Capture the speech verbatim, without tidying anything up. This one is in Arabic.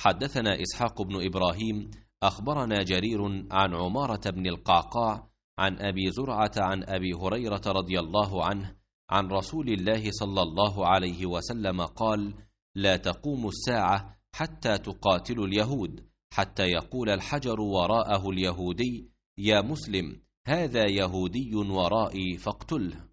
حدثنا إسحاق بن إبراهيم أخبرنا جرير عن عمارة بن القعقاع عن أبي زرعة عن أبي هريرة رضي الله عنه عن رسول الله صلى الله عليه وسلم قال: لا تقوم الساعة حتى تقاتلوا اليهود، حتى يقول الحجر وراءه اليهودي: يا مسلم، هذا يهودي ورائي فاقتله.